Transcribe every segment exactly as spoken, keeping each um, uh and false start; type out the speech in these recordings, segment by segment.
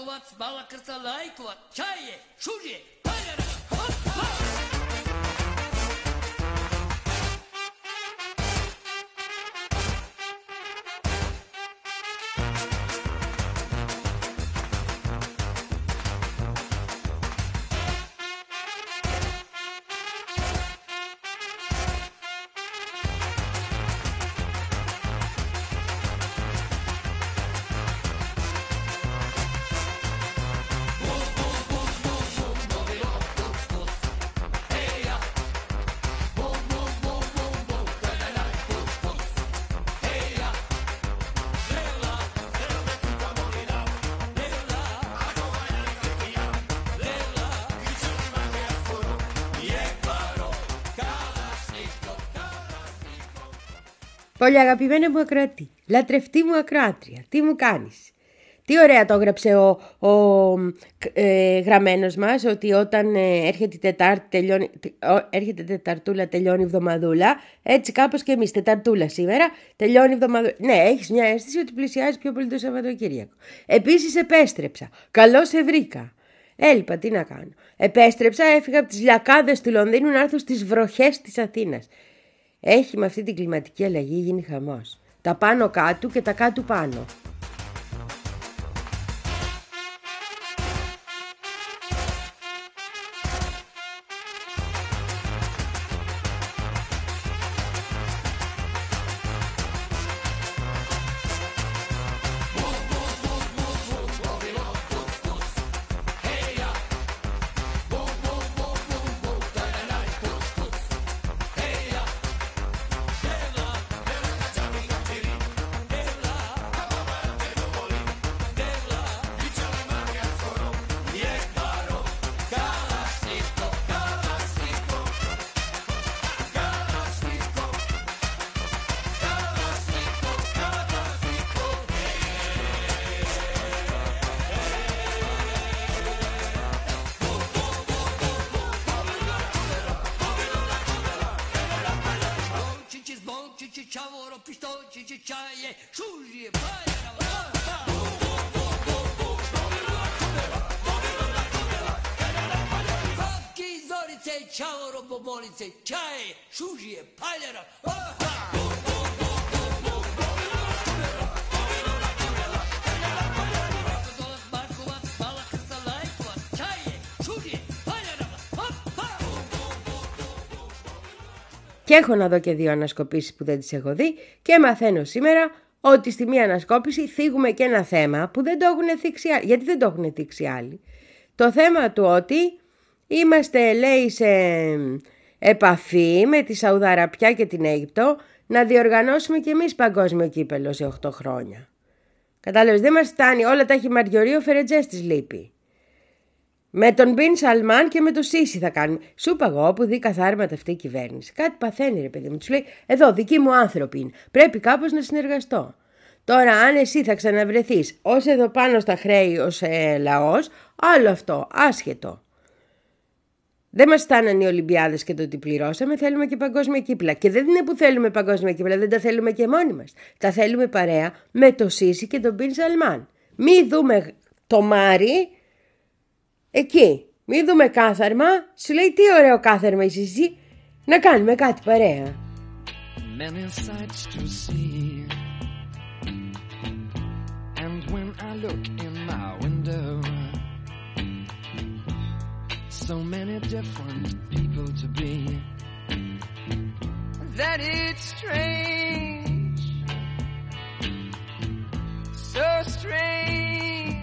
Balakovat, balakırsa laikovat, çayı, şuraya, hayır, hop, hop. Πολύ αγαπημένη μου ακροατή, λατρευτή μου ακροάτρια, τι μου κάνεις? Τι ωραία το έγραψε ο, ο ε, γραμμένος μας, ότι όταν ε, έρχεται η Τετάρτη, τελειώνει, ο, έρχεται Τεταρτούλα, τελειώνει η εβδομαδούλα. Έτσι κάπως και εμείς, Τεταρτούλα σήμερα, τελειώνει η εβδομαδούλα. Ναι, έχεις μια αίσθηση ότι πλησιάζει πιο πολύ το Σαββατοκύριακο. Επίσης επέστρεψα, καλώς σε βρήκα. Έλειπα, τι να κάνω. Επέστρεψα, έφυγα από τις λιακάδες του Λονδίνου να έρθω στις βροχές της Αθήνας. Έχει με αυτή την κλιματική αλλαγή γίνει χαμός. Τα πάνω κάτω και τα κάτω πάνω. Και έχω να δω και δύο ανασκοπήσεις που δεν τις έχω δει και μαθαίνω σήμερα ότι στη μία ανασκόπηση θίγουμε και ένα θέμα που δεν το έχουν θίξει άλλοι. Γιατί δεν το έχουν θίξει άλλοι? Το θέμα του ότι είμαστε, λέει, σε επαφή με τη Σαουδαραπιά και την Αίγυπτο να διοργανώσουμε και εμείς παγκόσμιο κύπελο σε οκτώ χρόνια. Κατάλαβες, δεν μας φτάνει, όλα τα έχει Μαριωρή, ο Φερετζές της λείπει. Με τον Μπιν Σαλμάν και με το Σίσι θα κάνουμε. Σου είπα εγώ που δει καθάρματα αυτή η κυβέρνηση. Κάτι παθαίνει, ρε παιδί μου. Του λέει: εδώ, δικοί μου άνθρωποι είναι. Πρέπει κάπως να συνεργαστώ. Τώρα, αν εσύ θα ξαναβρεθείς ως εδώ πάνω στα χρέη ως ε, λαός, άλλο αυτό, άσχετο. Δεν μας φτάνανε οι Ολυμπιάδες και το ότι πληρώσαμε, θέλουμε και παγκόσμια κύπλα. Και δεν είναι που θέλουμε παγκόσμια κύπλα, δεν τα θέλουμε και μόνοι μας. Τα θέλουμε παρέα με το Σίσι και τον Μπιν Σαλμάν. Μη δούμε το Μάρι. Εκεί, μη δούμε κάθαρμα, σου λέει τι ωραίο κάθαρμα είσαι εσύ, να κάνουμε κάτι παρέα. Many sights to see. And when I look in my window, so many different people to be, that it's strange, so strange.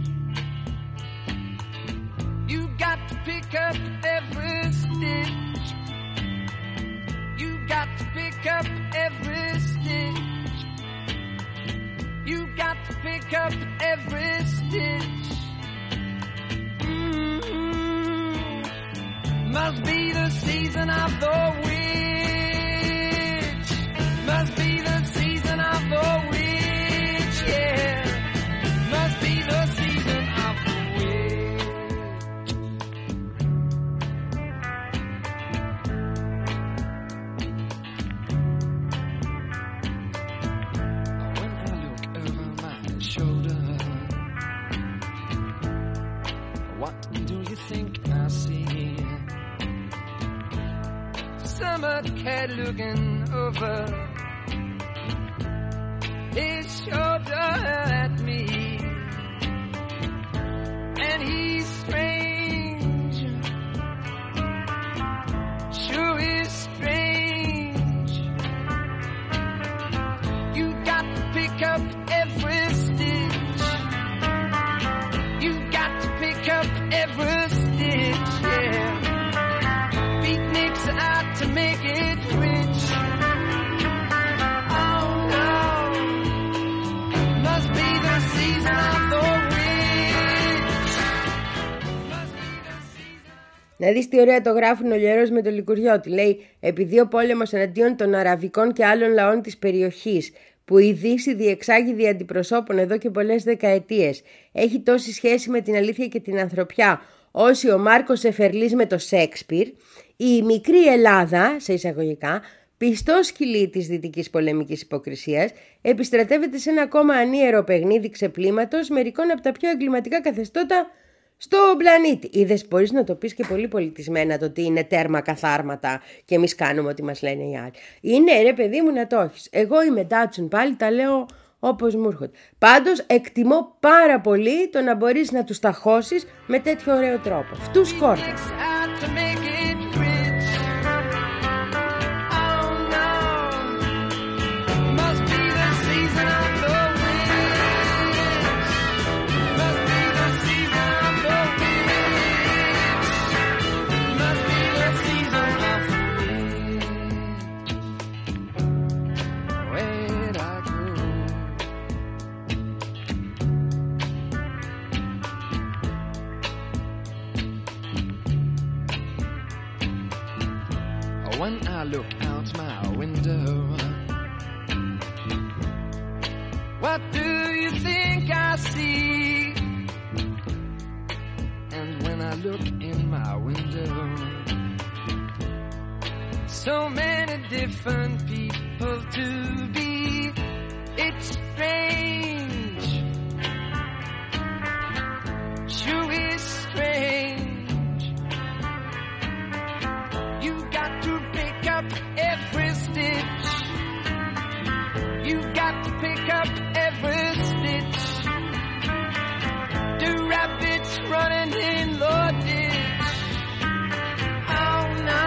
You got to pick up every stitch. You got to pick up every stitch. You got to pick up every stitch. Mm-hmm. Must be the season of the witch. Must be the season of the witch, yeah. Must be the season of the witch. think I see summer cat looking over his shoulder at me, and he's strange, sure is strange. You got to pick up every stitch, you got to pick up every stitch, yeah. Beatniks out to make it rich. Oh no, must be the season of the witch. Must be the season. Να δεις τι ωραία το γράφουν ο Λιερός με το Λικουριώτη. Λέει, επειδή ο πόλεμος εναντίον των αραβικών και άλλων λαών της περιοχής, που η Δύση διεξάγει δι' αντιπροσώπων εδώ και πολλές δεκαετίες, έχει τόση σχέση με την αλήθεια και την ανθρωπιά, όσοι ο Μάρκος Εφερλής με το Σέξπιρ, η μικρή Ελλάδα, σε εισαγωγικά, πιστό σκυλί της δυτικής πολεμικής υποκρισίας, επιστρατεύεται σε ένα ακόμα ανίερο παιχνίδι ξεπλήματος μερικών από τα πιο εγκληματικά καθεστώτα στον πλανήτη. Είδες, μπορείς να το πεις και πολύ πολιτισμένα το ότι είναι τέρμα καθάρματα και εμείς κάνουμε ό,τι μας λένε οι άλλοι. Είναι, ρε παιδί μου, να το έχεις. Εγώ είμαι Ντάτσουν, πάλι τα λέω όπως μου έρχονται. Πάντως εκτιμώ πάρα πολύ το να μπορείς να τους ταχώσεις με τέτοιο ωραίο τρόπο. Αυτούς κόρτα. When I look out my window, what do you think I see? And when I look in my window, so many different people to be. It's strange, sure is strange. You got to pick up every stitch, you got to pick up every stitch. The rabbits running in the ditch. Oh no,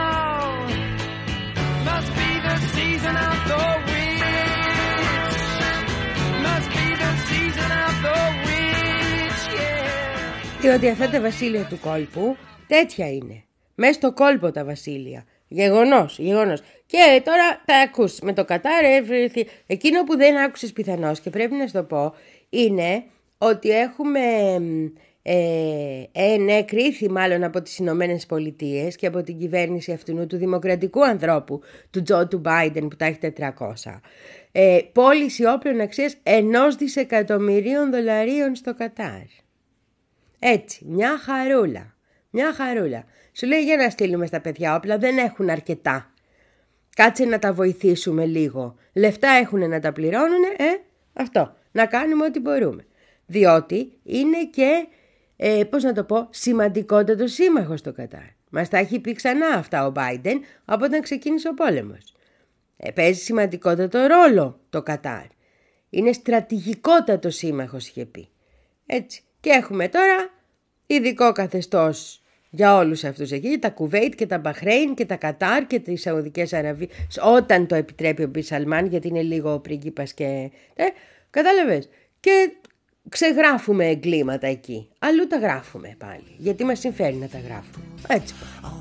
must be the season of the witch. Must be the season of the witch, yeah. Διότι αυτά τα βασίλεια του κόλπου τέτοια είναι. Μες στο κόλπο τα βασίλεια. Γεγονός, γεγονός. Και τώρα τα ακούς με το Κατάρ. Εκείνο που δεν άκουσες πιθανώς και πρέπει να σου το πω είναι ότι έχουμε ε, ε, ναι, κρίθη μάλλον από τις Ηνωμένες Πολιτείες και από την κυβέρνηση αυτού του δημοκρατικού ανθρώπου, του Τζο του Μπάιντεν που τα έχει τετρακόσια. Ε, πώληση όπλων αξίας ενός δισεκατομμυρίων δολαρίων στο Κατάρ. Έτσι, μια χαρούλα, μια χαρούλα. Σου λέει για να στείλουμε στα παιδιά όπλα, δεν έχουν αρκετά. Κάτσε να τα βοηθήσουμε λίγο. Λεφτά έχουν να τα πληρώνουν, ε, αυτό. Να κάνουμε ό,τι μπορούμε. Διότι είναι και, ε, πώς να το πω, σημαντικότατο σύμμαχος στο Κατάρ. Μας τα έχει πει ξανά αυτά ο Μπάιντεν από όταν ξεκίνησε ο πόλεμος. Ε, παίζει σημαντικότατο ρόλο το Κατάρ. Είναι στρατηγικότατο σύμμαχος, είχε πει. Έτσι. Και έχουμε τώρα ειδικό καθεστώς για όλους αυτούς εκεί, τα Κουβέιτ και τα Μπαχρέιν και τα Κατάρ και τις Σαουδικές Αραβίες, όταν το επιτρέπει ο Μπιν Σαλμάν, γιατί είναι λίγο ο πρίγκιπας και... Ε, κατάλαβες. Και ξεγράφουμε εγκλήματα εκεί. Αλλού τα γράφουμε πάλι, γιατί μας συμφέρει να τα γράφουμε. Έτσι.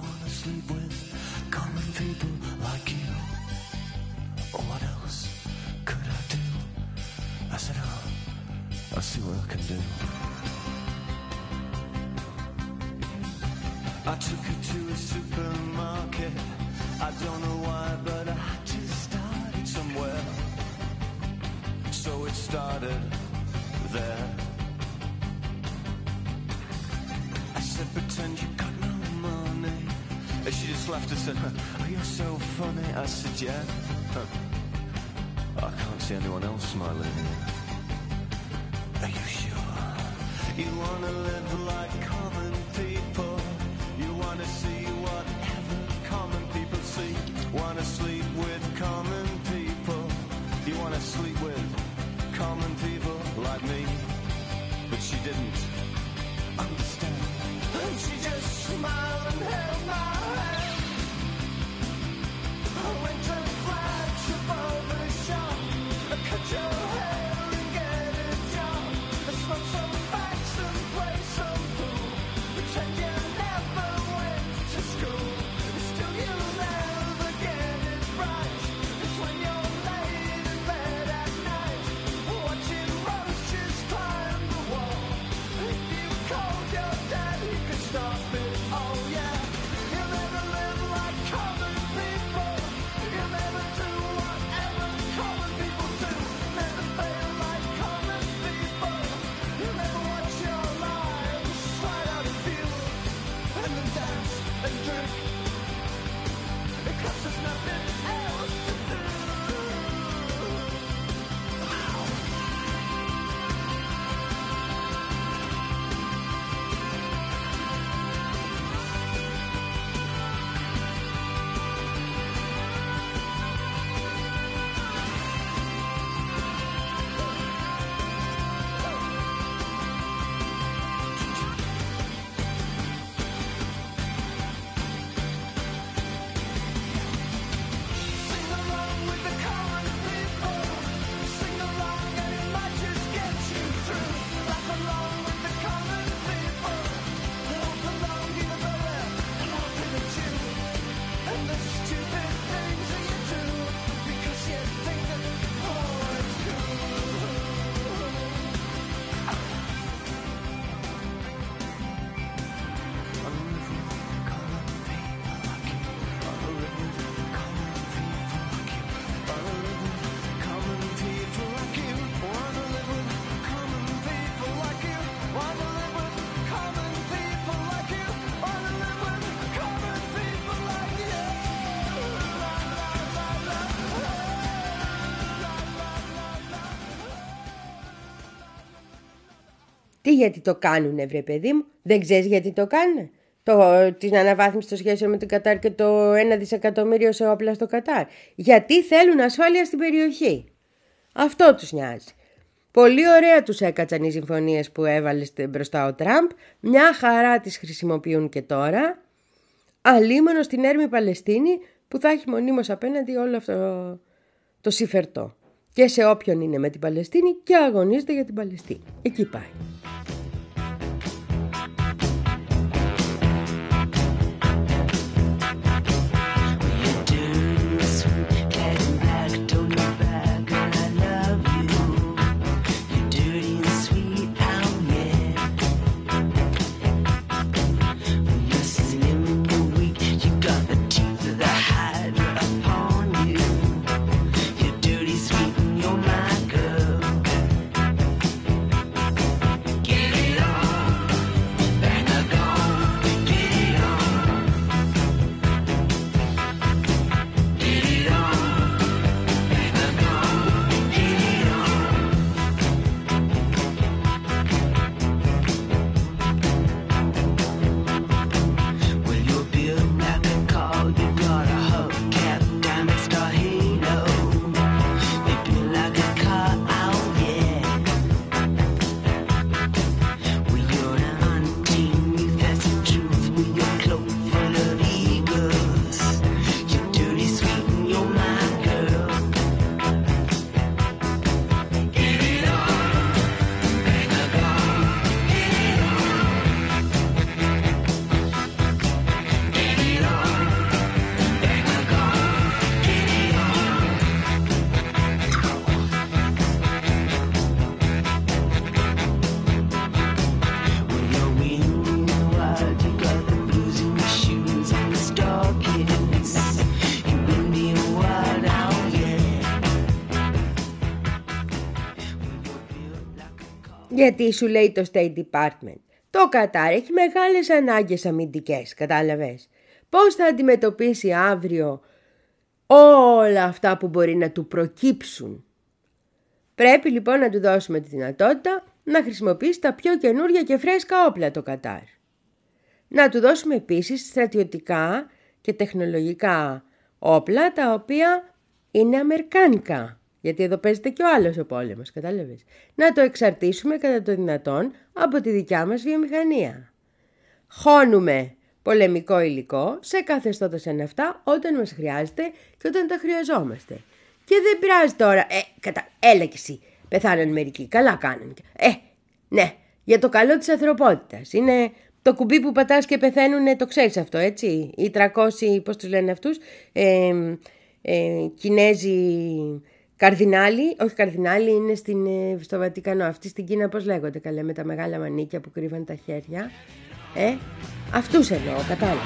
I took her to a supermarket. I don't know why, but I just started somewhere. So it started there. I said, pretend you got no money. And she just laughed and said, oh, you're so funny. I said, yeah. I can't see anyone else smiling here. Are you sure? You wanna live like common people? wanna see whatever common people see. Wanna sleep with common people. You wanna sleep with common people like me. But she didn't understand. And she just smiled and held my hand. I went to flash above the shop. I cut your hair and get a job. I smoke some facts and play some pool. Pretend you never went to school. Still you'll never get it right. It's when you're laid in bed at night, watching roaches climb the wall. If you called your dad, he could stop it. Oh yeah, you'll never live like common people. You'll never do whatever common people do. Never fail like common people. You'll never watch your lives slide out of view. And then dance and drink, because there's nothing else to do. Sing along with the common people. Sing along and it might just get you through. Laugh along with the common people. Laugh along even though they're laughing at you. And the stupid things that you do because you think that oh it's cool. Wanna live with common people like you. Wanna live with common people like you. Wanna live with common people like you. La la la la. Τι γιατί το κάνουνε βρε παιδί μου, δεν ξέρεις γιατί το κάνουνε. Το, την αναβάθμιση των σχέσεων με την Κατάρ και το ένα δισεκατομμύριο σε όπλα στο Κατάρ. Γιατί θέλουν ασφάλεια στην περιοχή. Αυτό τους νοιάζει. Πολύ ωραία τους έκατσαν οι συμφωνίες που έβαλε μπροστά ο Τραμπ. Μια χαρά τις χρησιμοποιούν και τώρα. Αλίμονο στην έρμη Παλαιστίνη που θα έχει μονίμως απέναντι όλο αυτό το συμφερτό. Και σε όποιον είναι με την Παλαιστίνη και αγωνίζεται για την Παλαιστίνη. Εκεί πάει. Γιατί σου λέει το State Department. Το Κατάρ έχει μεγάλες ανάγκες αμυντικές, κατάλαβες. Πώς θα αντιμετωπίσει αύριο όλα αυτά που μπορεί να του προκύψουν. Πρέπει λοιπόν να του δώσουμε τη δυνατότητα να χρησιμοποιήσει τα πιο καινούργια και φρέσκα όπλα το Κατάρ. Να του δώσουμε επίσης στρατιωτικά και τεχνολογικά όπλα τα οποία είναι αμερικάνικα. Γιατί εδώ παίζεται και ο άλλος ο πόλεμος, κατάλαβες. Να το εξαρτήσουμε κατά το δυνατόν από τη δικιά μας βιομηχανία. Χώνουμε πολεμικό υλικό σε καθεστώτα σαν αυτά όταν μας χρειάζεται και όταν τα χρειαζόμαστε. Και δεν πειράζει τώρα, ε, κατα... έλα κι εσύ, πεθάναν μερικοί, καλά κάνουν. Ε, ναι, για το καλό της ανθρωπότητας. Είναι το κουμπί που πατάς και πεθαίνουν, το ξέρεις αυτό, έτσι. Οι τριακόσιοι, πώς τους λένε αυτούς, ε, ε, Κινέζοι καρδινάλοι, όχι καρδινάλοι, είναι στην, στο Βατικανό. Αυτοί στην Κίνα πώς λέγονται καλέ, με τα μεγάλα μανίκια που κρύβαν τα χέρια. Ε, αυτούς εννοώ, κατάλαβα.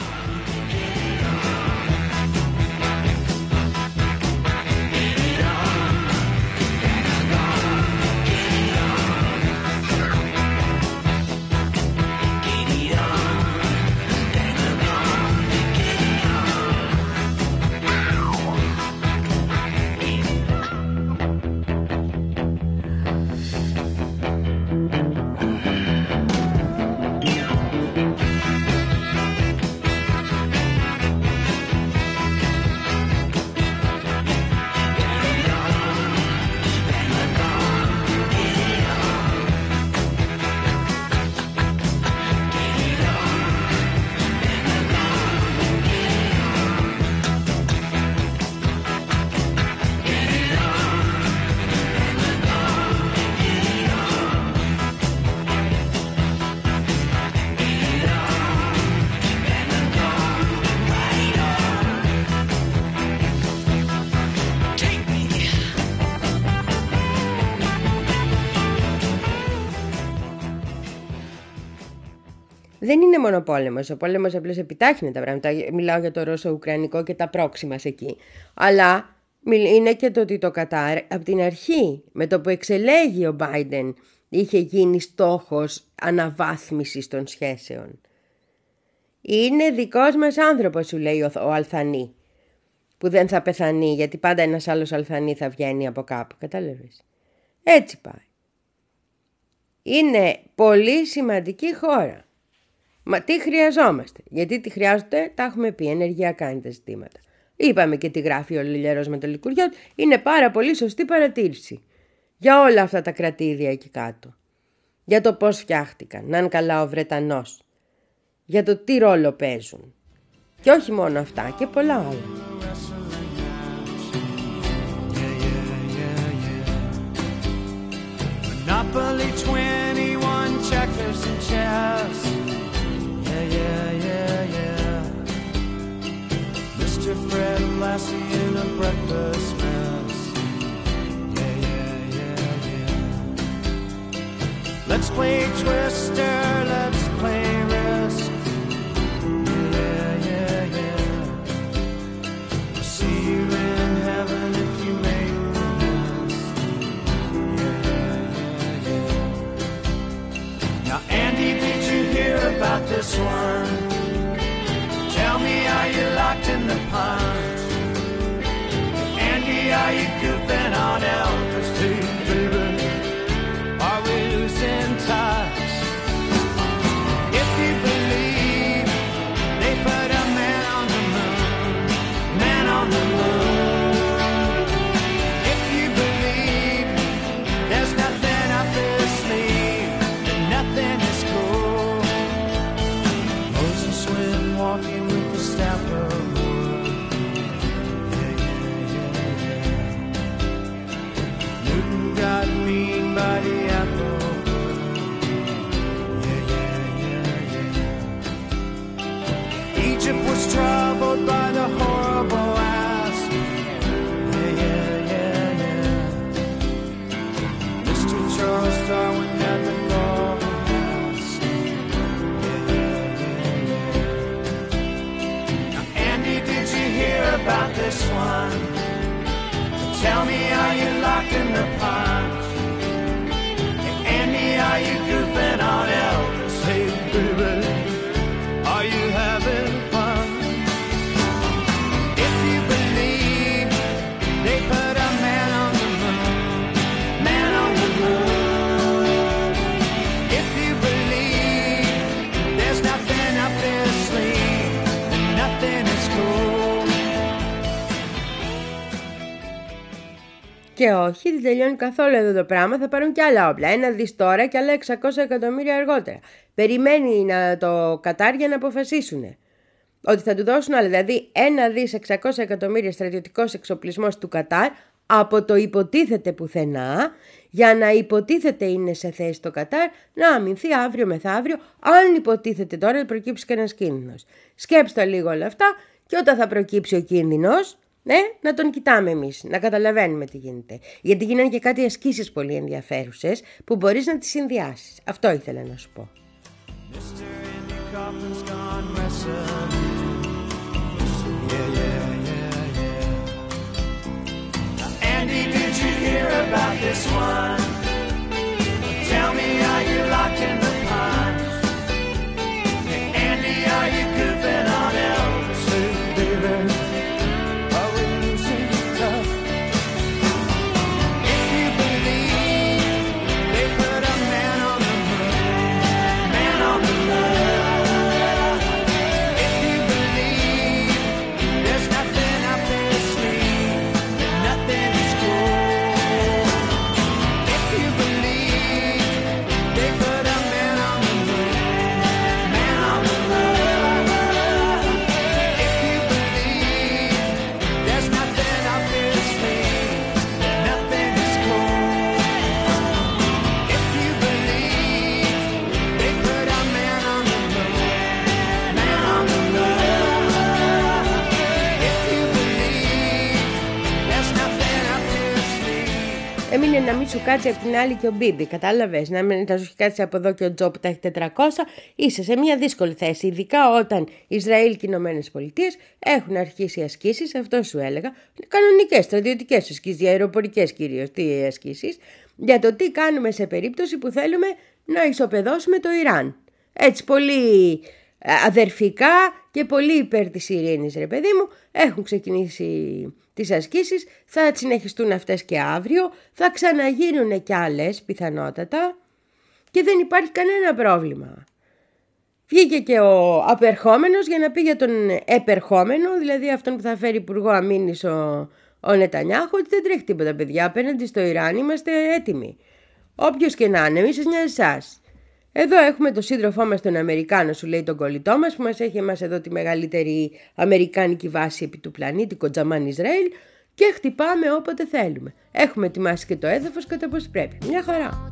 Δεν είναι μόνο πόλεμος. Ο πόλεμος απλώς επιτάχυνε τα πράγματα. Μιλάω για το Ρώσο-Ουκρανικό και τα πρόξιμα εκεί. Αλλά είναι και το ότι το Κατάρ από την αρχή, με το που εξελέγει ο Biden, είχε γίνει στόχος αναβάθμισης των σχέσεων. Είναι δικός μας άνθρωπος, σου λέει ο Αλθανή, που δεν θα πεθανεί, γιατί πάντα ένας άλλος Αλθανή θα βγαίνει από κάπου. Κατάλαβες. Έτσι πάει. Είναι πολύ σημαντική χώρα. Μα τι χρειαζόμαστε, γιατί τι χρειάζονται, τα έχουμε πει, ενεργειακά είναι τα ζητήματα. Είπαμε και τι γράφει ο Λιλιαρός με το Λικουριό, είναι πάρα πολύ σωστή παρατήρηση για όλα αυτά τα κρατήδια εκεί κάτω. Για το πώς φτιάχτηκαν, να είναι καλά ο Βρετανός, για το τι ρόλο παίζουν. Και όχι μόνο αυτά, και πολλά άλλα. Monopoly twenty-one checkers and chess. Yeah, yeah, yeah, yeah. Mister Fred Lassie in a breakfast mess. Yeah, yeah, yeah, yeah. Let's play Twister, let's play Risk. Yeah, yeah, yeah. I'll see you in heaven if you make the list. Yeah, yeah, yeah, yeah. Now, Andy, did you hear about this one? Tell me, are you locked in the pond? Andy, are you goofing on Elvis too, baby? Are we losing touch? If you believe they put a man on the moon, man on the moon. If you believe there's nothing up his sleeve, then nothing is cool. Moses went walking with the staff of wood. Yeah, yeah, yeah, yeah. Newton got mean by the apple wood. Yeah, yeah, yeah, yeah. Egypt was troubled by the horrible asp. Yeah, yeah, yeah, yeah. Mister Charles Darwin had the global mask. Yeah, yeah, yeah, yeah. Now, Andy, did you hear about this one? Tell me, are you locked in the pond? Hey, Andy, are you goofing on Elvis? Hey, baby, are you having fun? Και όχι, δεν τελειώνει καθόλου εδώ το πράγμα, θα πάρουν και άλλα όπλα. Ένα δις τώρα και άλλα εξακόσια εκατομμύρια αργότερα. Περιμένει να το Κατάρ για να αποφασίσουν ότι θα του δώσουν άλλα. Δηλαδή ένα δις εξακόσια εκατομμύρια στρατιωτικός εξοπλισμός του Κατάρ από το υποτίθεται πουθενά, για να υποτίθεται είναι σε θέση το Κατάρ να αμυνθεί αύριο μεθαύριο, αν υποτίθεται τώρα προκύψει κανένας κίνδυνος. Σκέψτε λίγο όλα αυτά και όταν θα προκύψει ο κίνδυνος, ναι, να τον κοιτάμε εμείς, να καταλαβαίνουμε τι γίνεται. Γιατί γίνανε και κάτι ασκήσεις πολύ ενδιαφέρουσες που μπορείς να τις συνδυάσεις. Αυτό ήθελα να σου πω. Andy, did you hear about this one? Tell me, are you locked in the pond? Hey, Andy, are you goofing on Elvis? Hey, baby, are we losing tough? If you believe they put a man on the moon, man on the moon. If you believe there's nothing up their sleeve, nothing is cool. If you believe they put a man on the moon, man on the moon. If you believe there's nothing up their sleeve, nothing is cool. If you believe they put a man on the moon, man on the moon. If you believe there's nothing up their sleeve. Έμεινε να μην σου κάτσει από την άλλη και ο Μπίμπι, κατάλαβες, να μην θα σου κάτσει από εδώ και ο Τζο που τα έχει τετρακόσια, είσαι σε μια δύσκολη θέση, ειδικά όταν Ισραήλ και οι Ηνωμένες Πολιτείες έχουν αρχίσει ασκήσεις, αυτό σου έλεγα, κανονικές στρατιωτικές ασκήσεις, αεροπορικές κυρίως, τι ασκήσεις, για το τι κάνουμε σε περίπτωση που θέλουμε να ισοπεδώσουμε το Ιράν. Έτσι πολύ αδερφικά και πολύ υπέρ της ειρήνης, ρε παιδί μου, έχουν ξεκινήσει τις ασκήσεις, θα συνεχιστούν αυτές και αύριο, θα ξαναγίνουν κι άλλες πιθανότατα και δεν υπάρχει κανένα πρόβλημα. Βγήκε και ο απερχόμενος για να πει για τον επερχόμενο, δηλαδή αυτόν που θα φέρει υπουργό αμήνης ο, ο Νετανιάχου, ότι δεν τρέχει τίποτα παιδιά, απέναντι στο Ιράν είμαστε έτοιμοι. Όποιος και να είναι, μη σας νοιάζει εσάς. Εδώ έχουμε τον σύντροφό μας τον Αμερικάνο, σου λέει τον κολλητό μας, που μας έχει εμάς εδώ τη μεγαλύτερη αμερικάνικη βάση επί του πλανήτη, Κοντζαμάν Ισραήλ, και χτυπάμε όποτε θέλουμε. Έχουμε ετοιμάσει και το έδαφος κατά πώς πρέπει. Μια χαρά.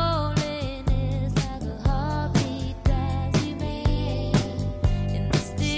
Loneliness like a heartbeat drives you mad. In the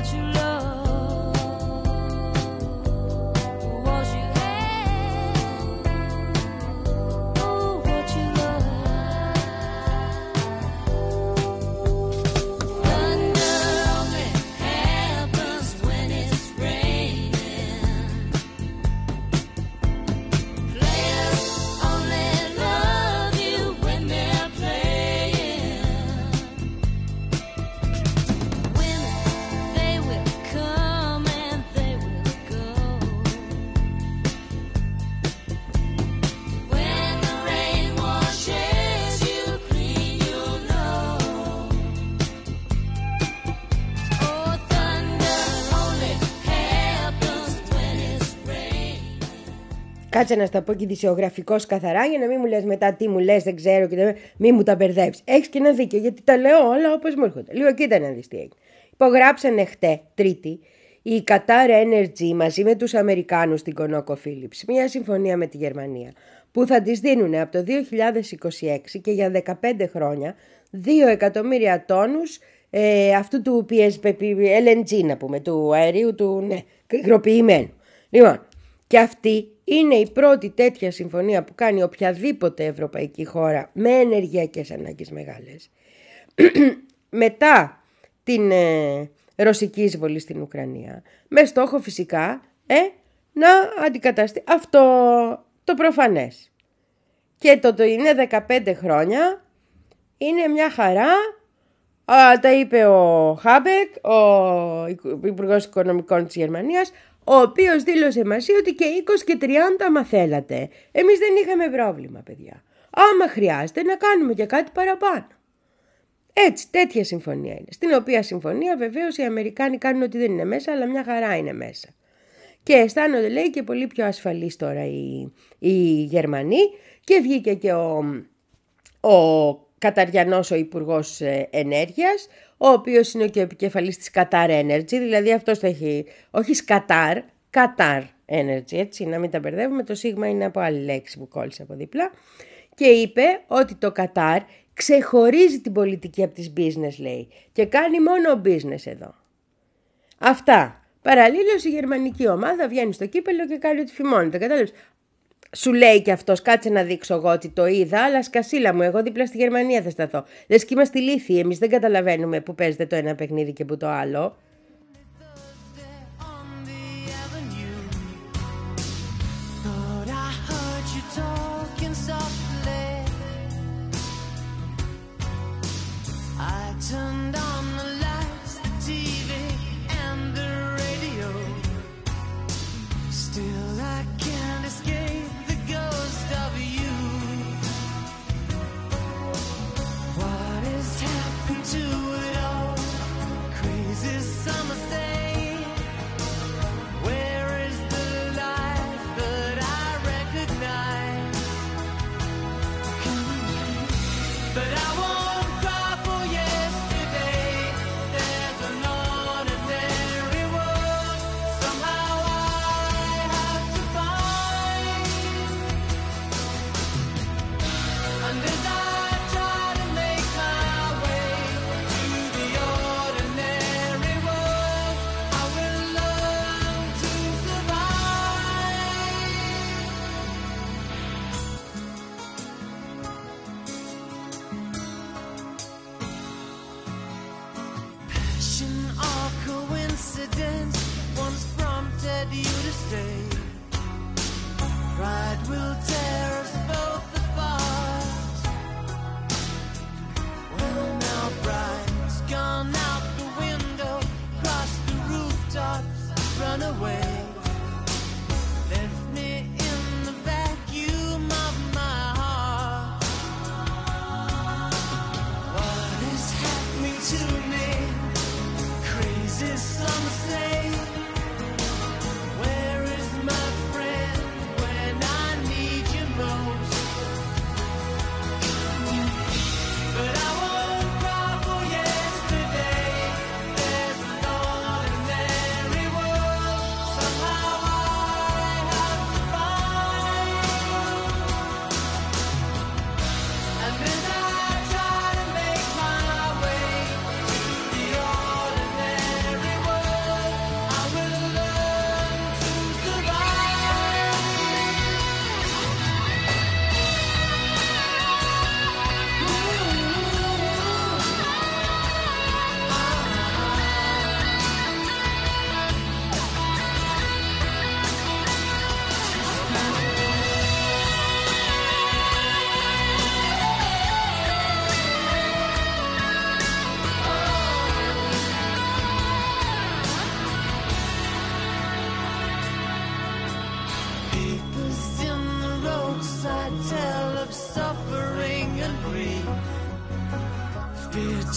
you love, what you have, oh, what you love. Thunder only happens when it's raining. Players only love you when they're playing. Women, they will come and they will go. When the rain washes you clean, you'll know. Oh, thunder only happens when it's raining. Κάτσε να στα πω και ειδησιογραφικός καθαρά για να μην μου λες μετά τι μου λες, δεν ξέρω και δεν... μην μου τα μπερδέψεις. Έχεις και ένα δίκιο γιατί τα λέω όλα όπως μου έρχονται. Λίγο κοίτα να δεις τι έγινε. Υπογράψανε χτε, Τρίτη, η Qatar Energy μαζί με τους Αμερικάνους στην ConocoPhillips μια συμφωνία με τη Γερμανία που θα της δίνουν από το δύο χιλιάδες είκοσι έξι και για δεκαπέντε χρόνια δύο εκατομμύρια τόνους ε, αυτού του πι ες πι, ελ εν τζι να πούμε, του αερίου του ναι, υγροποιημένου. Λοιπόν, και αυτή είναι η πρώτη τέτοια συμφωνία που κάνει οποιαδήποτε ευρωπαϊκή χώρα με ενεργειακές ανάγκες μεγάλες. Μετά την ε, ρωσική εισβολή στην Ουκρανία. Με στόχο φυσικά ε, να αντικαταστεί αυτό το προφανές. Και το, το είναι δεκαπέντε χρόνια, είναι μια χαρά. Α, τα είπε ο Χάμπεκ, ο Υπουργός Οικονομικών της Γερμανίας, ο οποίος δήλωσε μαζί ότι και είκοσι και τριάντα μα θέλατε. Εμείς δεν είχαμε πρόβλημα, παιδιά. Άμα χρειάζεται να κάνουμε και κάτι παραπάνω. Έτσι, τέτοια συμφωνία είναι. Στην οποία συμφωνία βεβαίως οι Αμερικάνοι κάνουν ότι δεν είναι μέσα, αλλά μια χαρά είναι μέσα. Και αισθάνονται, λέει, και πολύ πιο ασφαλείς τώρα οι, οι Γερμανοί. Και βγήκε και ο, ο Καταριανός, ο Υπουργός Ενέργειας, ο οποίος είναι και ο επικεφαλής της Qatar Energy, δηλαδή αυτός θα έχει, όχι Qatar, Qatar Energy, έτσι, να μην τα μπερδεύουμε, το σίγμα είναι από άλλη λέξη που κόλλησε από δίπλα. Και είπε ότι το Qatar ξεχωρίζει την πολιτική από τις business, λέει, και κάνει μόνο business εδώ. Αυτά. Παραλλήλως η γερμανική ομάδα βγαίνει στο κύπελλο και κάνει ότι φημώνεται, κατάλαβες. Σου λέει και αυτός, κάτσε να δείξω εγώ ότι το είδα, αλλά σκασίλα μου, εγώ δίπλα στη Γερμανία θα σταθώ. Λες και είμαστε ηλίθιοι, εμείς δεν καταλαβαίνουμε που παίζεται το ένα παιχνίδι και που το άλλο.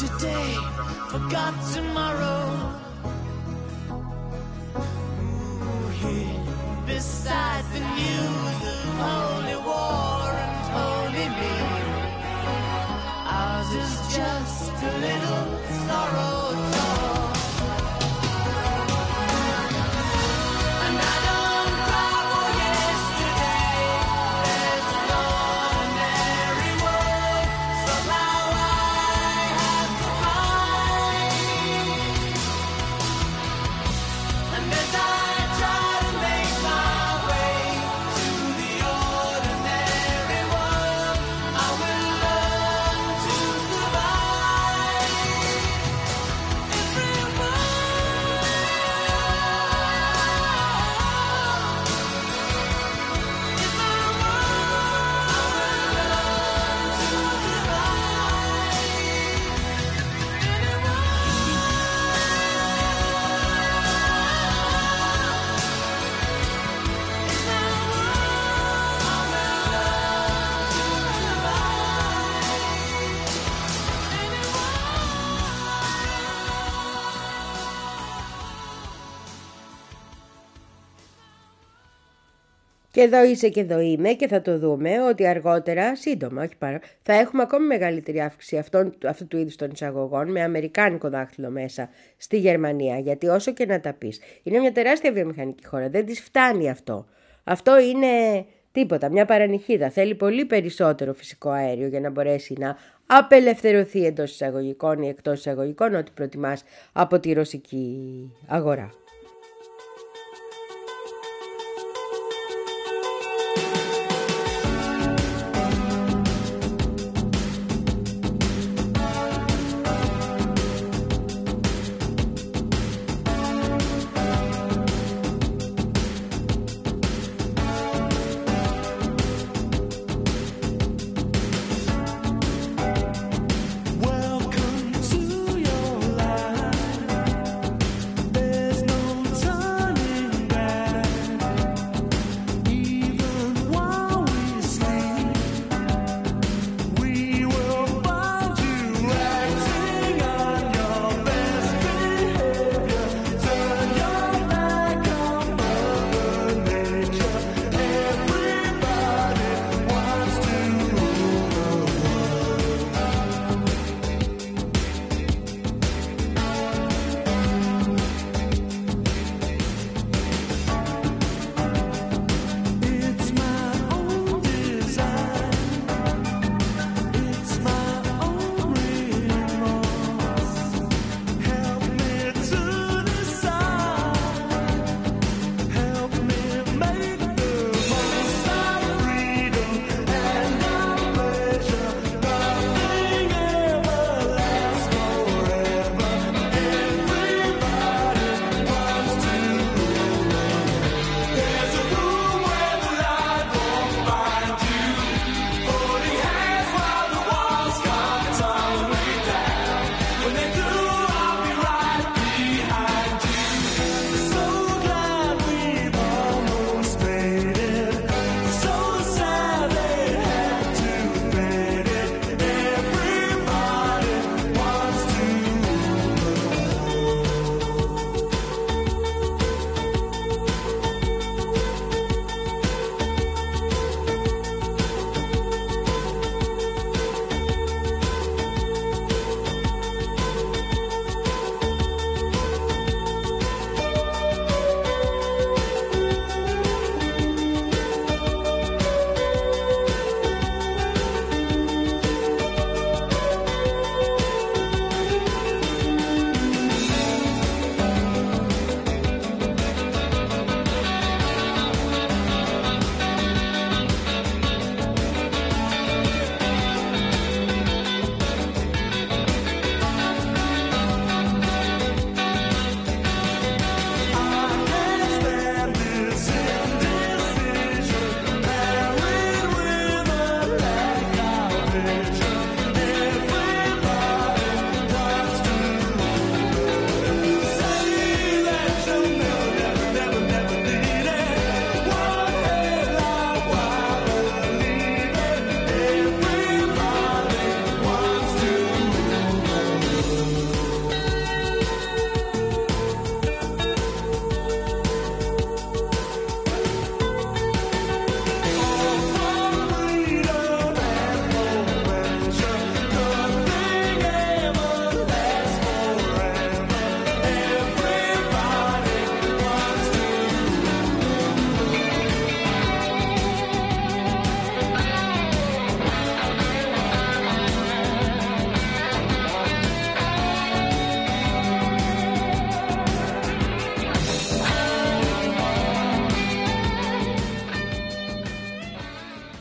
today, forgot tomorrow. Ooh, here beside the news of holy war and holy me, ours is just a little sorrow talk. And I don't cry for yesterday. There's an ordinary world. Somehow I have to find. And as I try to make my way to the ordinary world, I will learn to survive. Everyone is my world. I will learn to survive. Και εδώ είσαι και εδώ είμαι και θα το δούμε ότι αργότερα, σύντομα, όχι πάρα, θα έχουμε ακόμη μεγαλύτερη αύξηση αυτών, αυτού του είδους των εισαγωγών με αμερικάνικο δάχτυλο μέσα στη Γερμανία. Γιατί όσο και να τα πεις, είναι μια τεράστια βιομηχανική χώρα, δεν της φτάνει αυτό. Αυτό είναι τίποτα, μια παρανυχίδα. Θέλει πολύ περισσότερο φυσικό αέριο για να μπορέσει να απελευθερωθεί εντός εισαγωγικών ή εκτός εισαγωγικών, ό,τι προτιμάς από τη ρωσική αγορά. Welcome to your life. There's no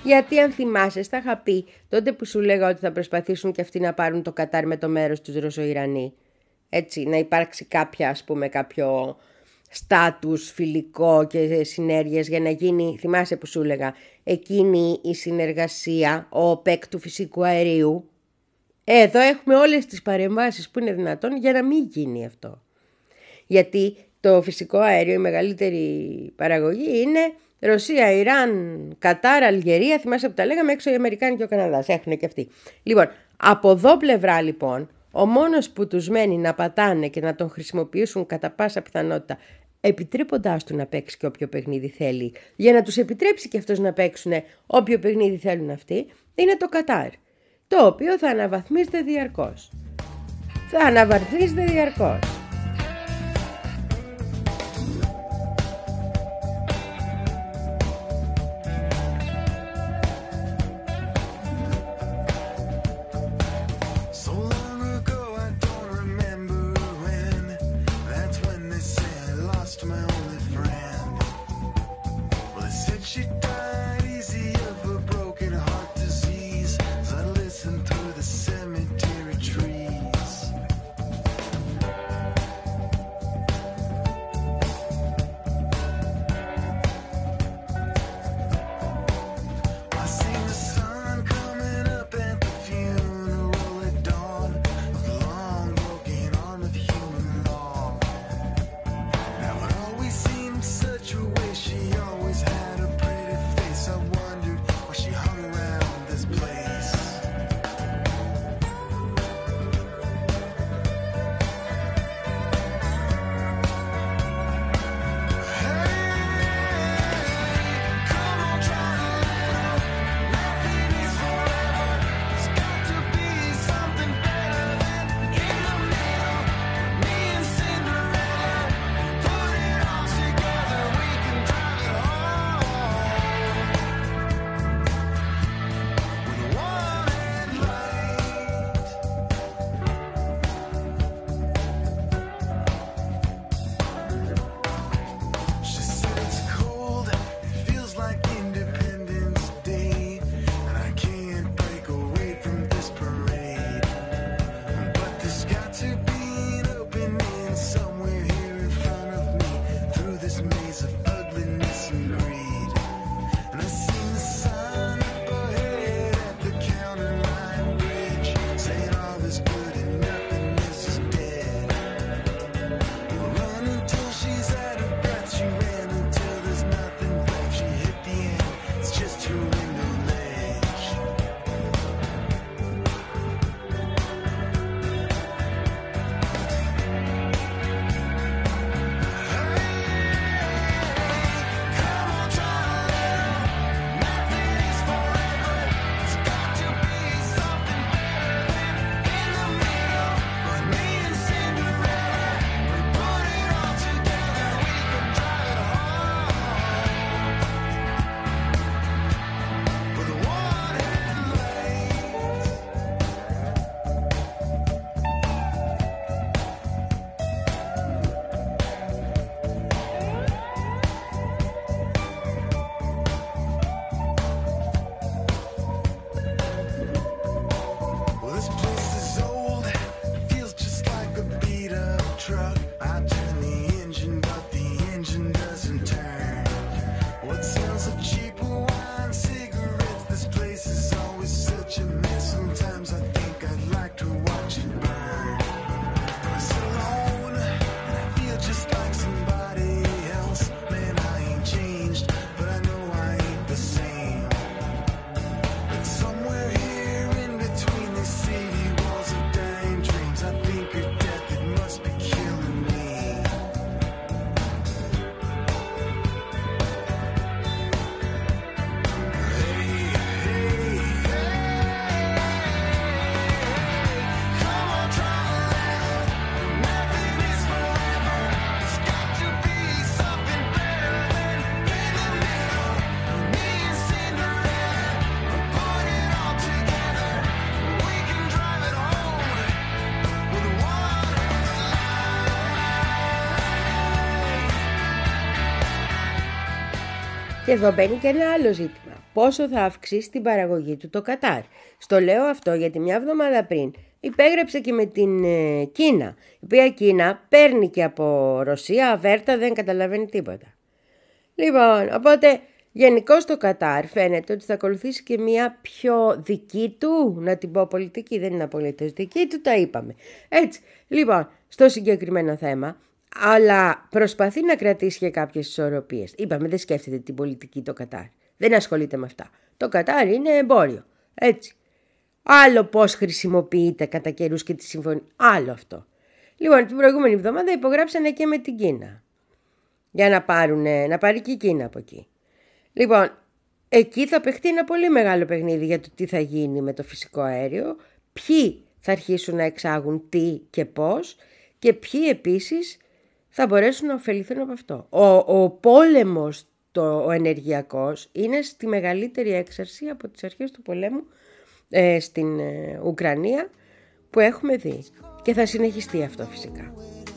Γιατί αν θυμάσαι, στα είχα πει τότε που σου λέγα ότι θα προσπαθήσουν και αυτοί να πάρουν το Κατάρ με το μέρος τους Ρωσοϊρανοί. Έτσι, να υπάρξει κάποια, ας πούμε, κάποιο στάτους φιλικό και συνέργειες για να γίνει, θυμάσαι που σου έλεγα, εκείνη η συνεργασία, ο ΟΠΕΚ του φυσικού αερίου. Εδώ έχουμε όλες τις παρεμβάσεις που είναι δυνατόν για να μην γίνει αυτό. Γιατί το φυσικό αέριο, η μεγαλύτερη παραγωγή είναι Ρωσία, Ιράν, Κατάρ, Αλγερία, θυμάσαι που τα λέγαμε, έξω οι Αμερικάνοι και ο Καναδάς, έχουν και αυτοί. Λοιπόν, από εδώ πλευρά λοιπόν, ο μόνος που τους μένει να πατάνε και να τον χρησιμοποιήσουν κατά πάσα πιθανότητα, επιτρέποντάς του να παίξει και όποιο παιχνίδι θέλει, για να τους επιτρέψει και αυτός να παίξουν όποιο παιχνίδι θέλουν αυτοί, είναι το Κατάρ, το οποίο θα αναβαθμίζεται διαρκώς. Θα αναβαθμίζεται διαρκώς. Και εδώ μπαίνει και ένα άλλο ζήτημα. Πόσο θα αυξήσει την παραγωγή του το Κατάρ. Στο λέω αυτό γιατί μια εβδομάδα πριν υπέγραψε και με την ε, Κίνα, η οποία Κίνα παίρνει και από Ρωσία αβέρτα, δεν καταλαβαίνει τίποτα. Λοιπόν, οπότε γενικώς το Κατάρ φαίνεται ότι θα ακολουθήσει και μια πιο δική του, να την πω πολιτική, δεν είναι απολύτως δική του, τα είπαμε. Έτσι, λοιπόν, στο συγκεκριμένο θέμα, αλλά προσπαθεί να κρατήσει και κάποιες ισορροπίες. Είπαμε, δεν σκέφτεται την πολιτική το Κατάρ. Δεν ασχολείται με αυτά. Το Κατάρ είναι εμπόριο. Έτσι. Άλλο πώς χρησιμοποιείται κατά καιρούς και τη συμφωνία. Άλλο αυτό. Λοιπόν, την προηγούμενη εβδομάδα υπογράψανε και με την Κίνα. Για να, πάρουν, να πάρει και η Κίνα από εκεί. Λοιπόν, εκεί θα παιχτεί ένα πολύ μεγάλο παιχνίδι για το τι θα γίνει με το φυσικό αέριο, ποιοι θα αρχίσουν να εξάγουν τι και πώς και ποιοι επίσης θα μπορέσουν να ωφεληθούν από αυτό. Ο, ο πόλεμος, το, ο ενεργειακός, είναι στη μεγαλύτερη έξαρση από τις αρχές του πολέμου ε, στην ε, Ουκρανία που έχουμε δει. Και θα συνεχιστεί αυτό φυσικά.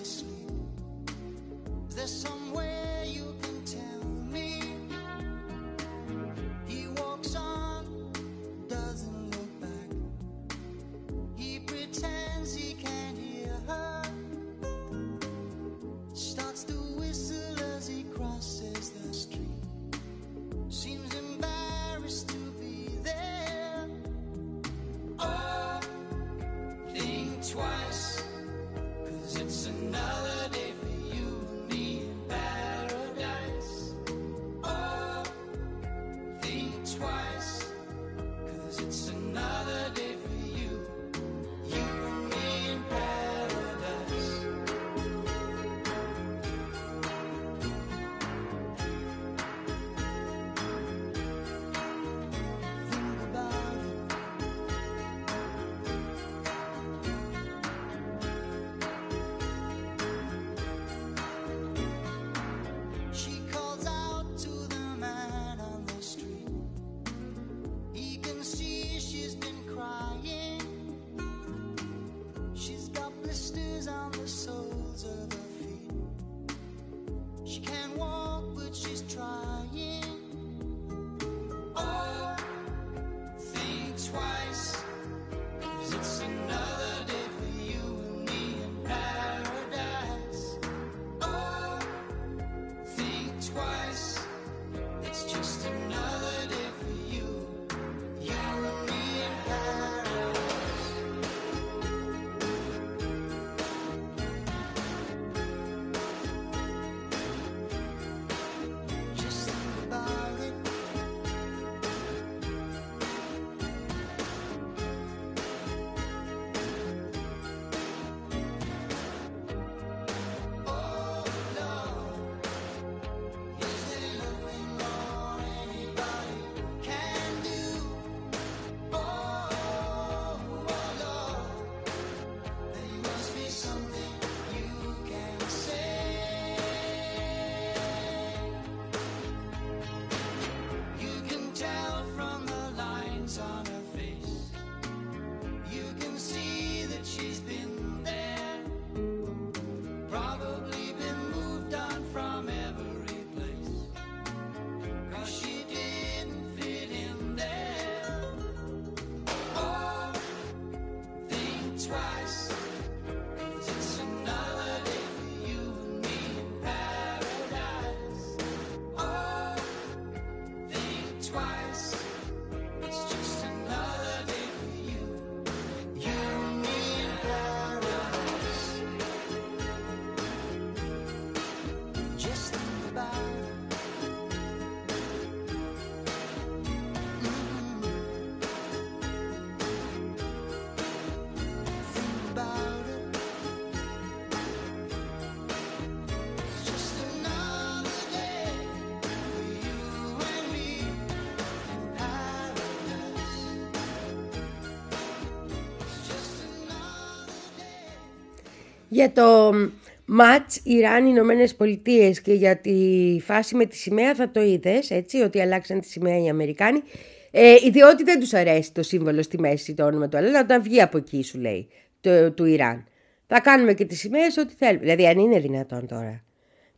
Για το μάτς Ιράν-Ηνωμένες Πολιτείες και για τη φάση με τη σημαία θα το είδες, έτσι, ότι αλλάξαν τη σημαία οι Αμερικάνοι. Ε, διότι δεν τους αρέσει το σύμβολο στη μέση, το όνομα του, αλλά όταν βγει από εκεί σου λέει, το, του Ιράν. Θα κάνουμε και τις σημαίες ό,τι θέλουμε. Δηλαδή αν είναι δυνατόν τώρα.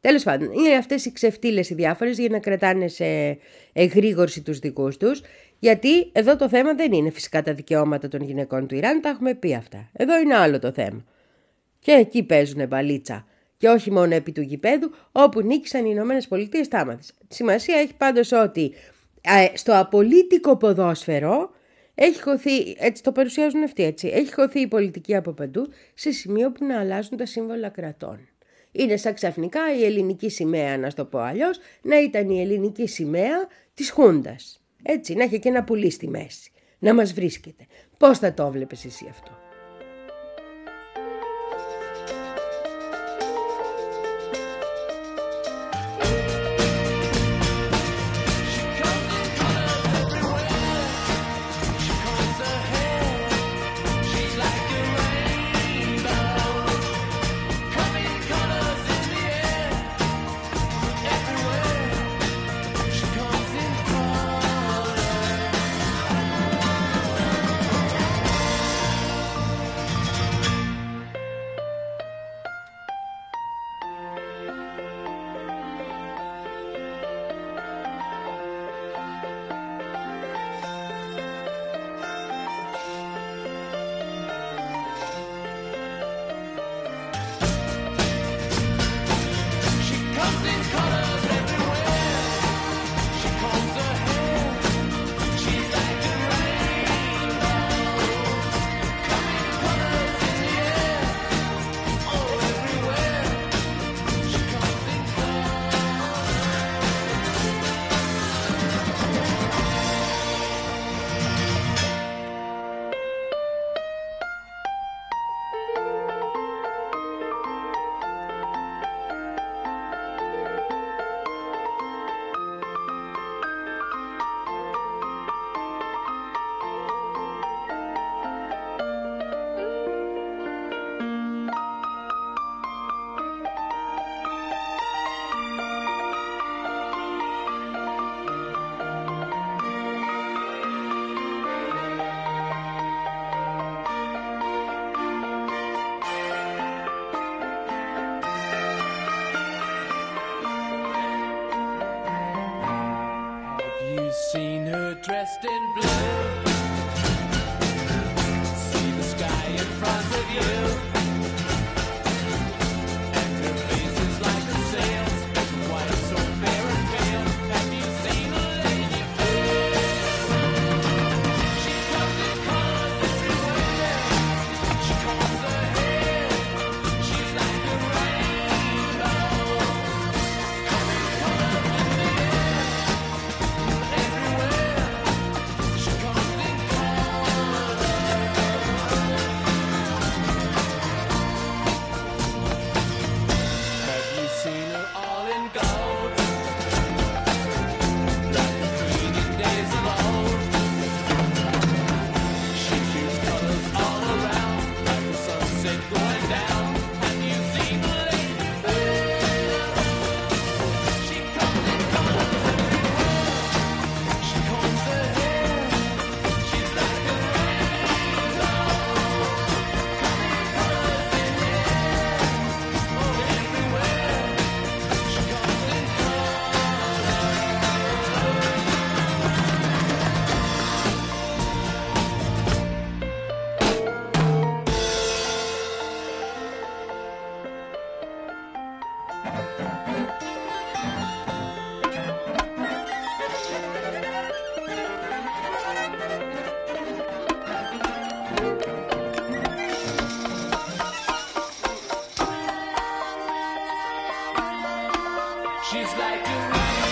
Τέλος πάντων, είναι αυτές οι ξεφτύλες οι διάφορες για να κρατάνε σε εγρήγορση τους δικούς τους, γιατί εδώ το θέμα δεν είναι φυσικά τα δικαιώματα των γυναικών του Ιράν, τα έχουμε πει αυτά. Εδώ είναι άλλο το θέμα. Και εκεί παίζουν μπαλίτσα. Και όχι μόνο επί του γηπέδου, όπου νίκησαν οι Ηνωμένες Πολιτείες τάμαθες. Σημασία έχει πάντως ότι ε, στο απολύτικο ποδόσφαιρο έχει χωθεί, έτσι το παρουσιάζουν αυτοί, έτσι, έχει χωθεί η πολιτική από παντού σε σημείο που να αλλάζουν τα σύμβολα κρατών. Είναι σαν ξαφνικά η ελληνική σημαία, να το πω αλλιώς, να ήταν η ελληνική σημαία της Χούντας. Έτσι, να έχει και ένα πουλί στη μέση. Να μας βρίσκεται. Πώς θα το βλέπεις εσύ αυτό? Seen her dressed in blue. See the sky in front of you. And her face is like a sail, speckled white, so fair and pale. Have you seen a lady fair? She comes in colors everywhere. She combs her hair. She's like a rainbow. Coming colors in the air. She's like a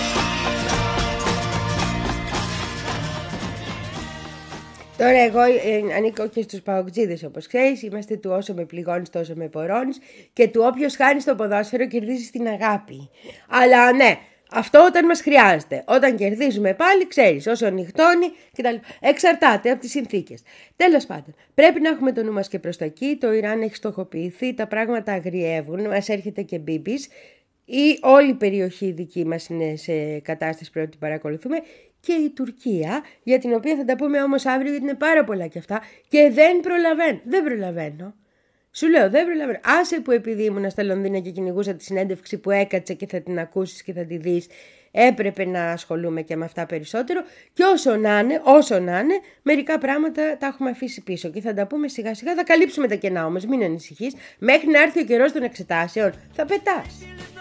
Τώρα εγώ ε, ανήκω και στους παοκτζίδες, όπως ξέρεις, είμαστε του όσο με πληγώνεις τόσο με πορώνεις και του όποιος χάνει στο ποδόσφαιρο κερδίζει την αγάπη. Αλλά ναι, αυτό όταν μας χρειάζεται. Όταν κερδίζουμε πάλι, ξέρεις, όσο νυχτώνει κτλ. Εξαρτάται από τις συνθήκες. Τέλος πάντων, πρέπει να έχουμε το νου μας και προς τα εκεί. Το Ιράν έχει στοχοποιηθεί, τα πράγματα αγριεύουν, μας έρχεται και μπίμπης. Η όλη η περιοχή δική μας είναι σε κατάσταση πρέπει να την παρακολουθούμε. Και η Τουρκία, για την οποία θα τα πούμε όμως αύριο, γιατί είναι πάρα πολλά και αυτά και δεν προλαβαίνω. Δεν προλαβαίνω. Σου λέω, δεν προλαβαίνω. Άσε που επειδή ήμουνα στα Λονδίνα και κυνηγούσα τη συνέντευξη που έκατσε και θα την ακούσεις και θα τη δεις, έπρεπε να ασχολούμαι και με αυτά περισσότερο. Και όσο να είναι, όσο να είναι, μερικά πράγματα τα έχουμε αφήσει πίσω και θα τα πούμε σιγά σιγά. Θα καλύψουμε τα κενά όμως, μην ανησυχείς. Μέχρι να έρθει ο καιρός των εξετάσεων, θα πετάς.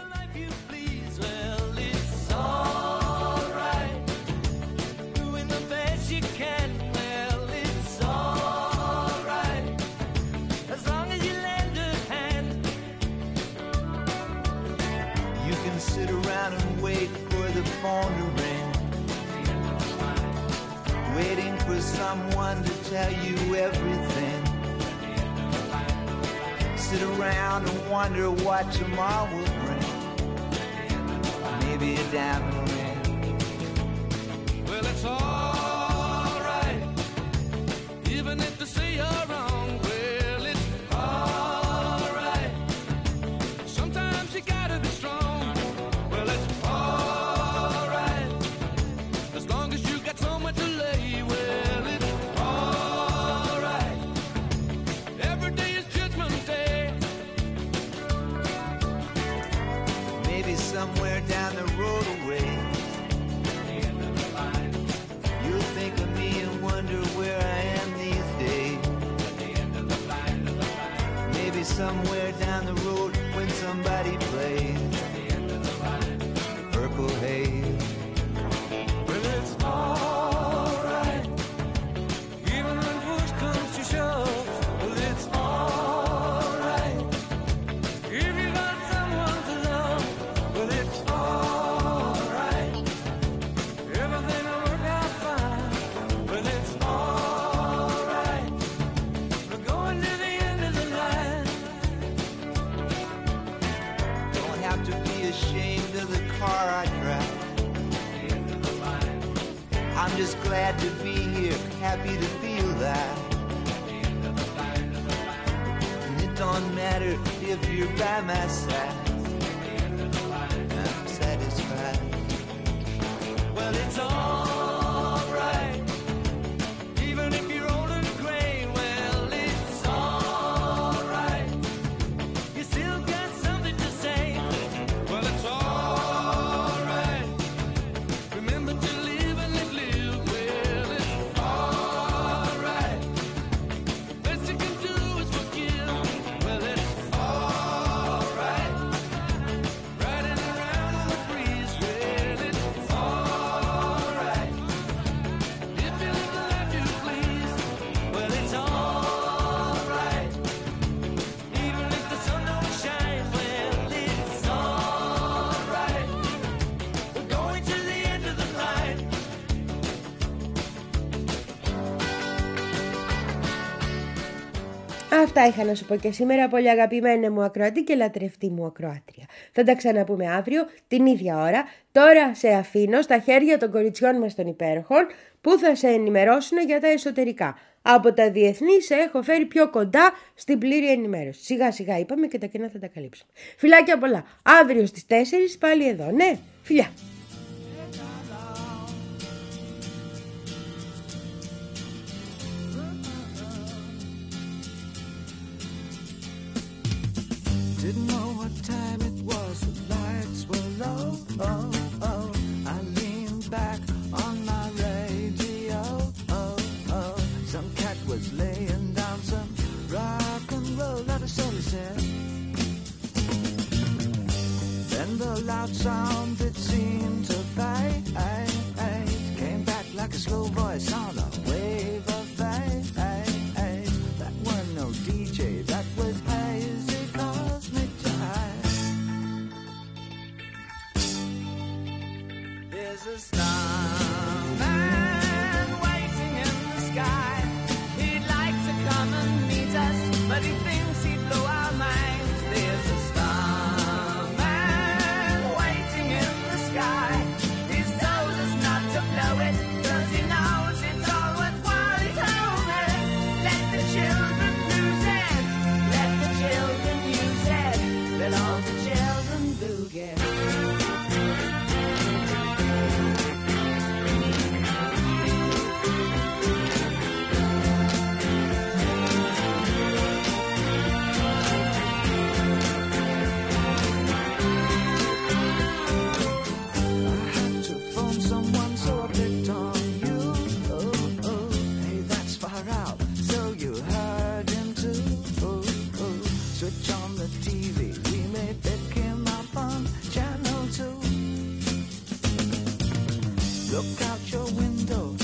Sit around and wait for the phone to ring, waiting for someone to tell you everything. Sit around and wonder what tomorrow will bring, maybe a diamond ring. Well, it's all right, even if they say you're wrong. Well, it's all right, sometimes you gotta be strong. Somewhere down the road away, you'll think of me and wonder where I am these days. Maybe somewhere down the road when somebody plays Purple Haze. Well, it's all right, even when push comes to shove. Well, it's all right, if you got someone to love. Well, it's all right, everything will work out fine. Well, it's all right, we're going to the end of the line. Don't have to be ashamed of the car I drive. I'm just glad to be here, happy to feel that. And it don't matter if you're by my side, I'm satisfied. Well, it's all right, even if you're old and gray. Well, it's all right, you still got something to say. Well, it's all right, remember to live and let live. Well, it's all right, the best you can do is forgive. Well, it's all right, riding around in the breeze. Well, it's all right, if you live the life you please. Well, it's all right, even if the sun don't shine. Well, it's all right, we're going to the end of the line. Αυτά είχα να σου πω και σήμερα, πολύ αγαπημένα μου ακροατή και λατρευτή μου ακροάτρια. Θα τα ξαναπούμε αύριο την ίδια ώρα. Τώρα σε αφήνω στα χέρια των κοριτσιών μας των υπέροχων που θα σε ενημερώσουν για τα εσωτερικά. Από τα διεθνή σε έχω φέρει πιο κοντά στην πλήρη ενημέρωση. Σιγά σιγά είπαμε και τα κενά θα τα καλύψουμε. Φιλάκια πολλά. Αύριο στις τέσσερις πάλι εδώ. Ναι, φιλιά. Didn't know what time it was, the lights were low. Oh, oh. I leaned back on my radio. Oh, oh. Some cat was laying down some rock and roll, that is all he said. Then the loud sound that seemed to fade came back like a slow voice on a wave of fate. That wasn't no D J, that was hazy cosmic jive. There's a starman waiting in the sky. He'd like to come and meet us, but he thinks he'd blow our minds. There's a starman waiting in the sky. He's told us not to blow it, 'cause he knows it's on the T V. We may pick him up on channel two. Look out your window,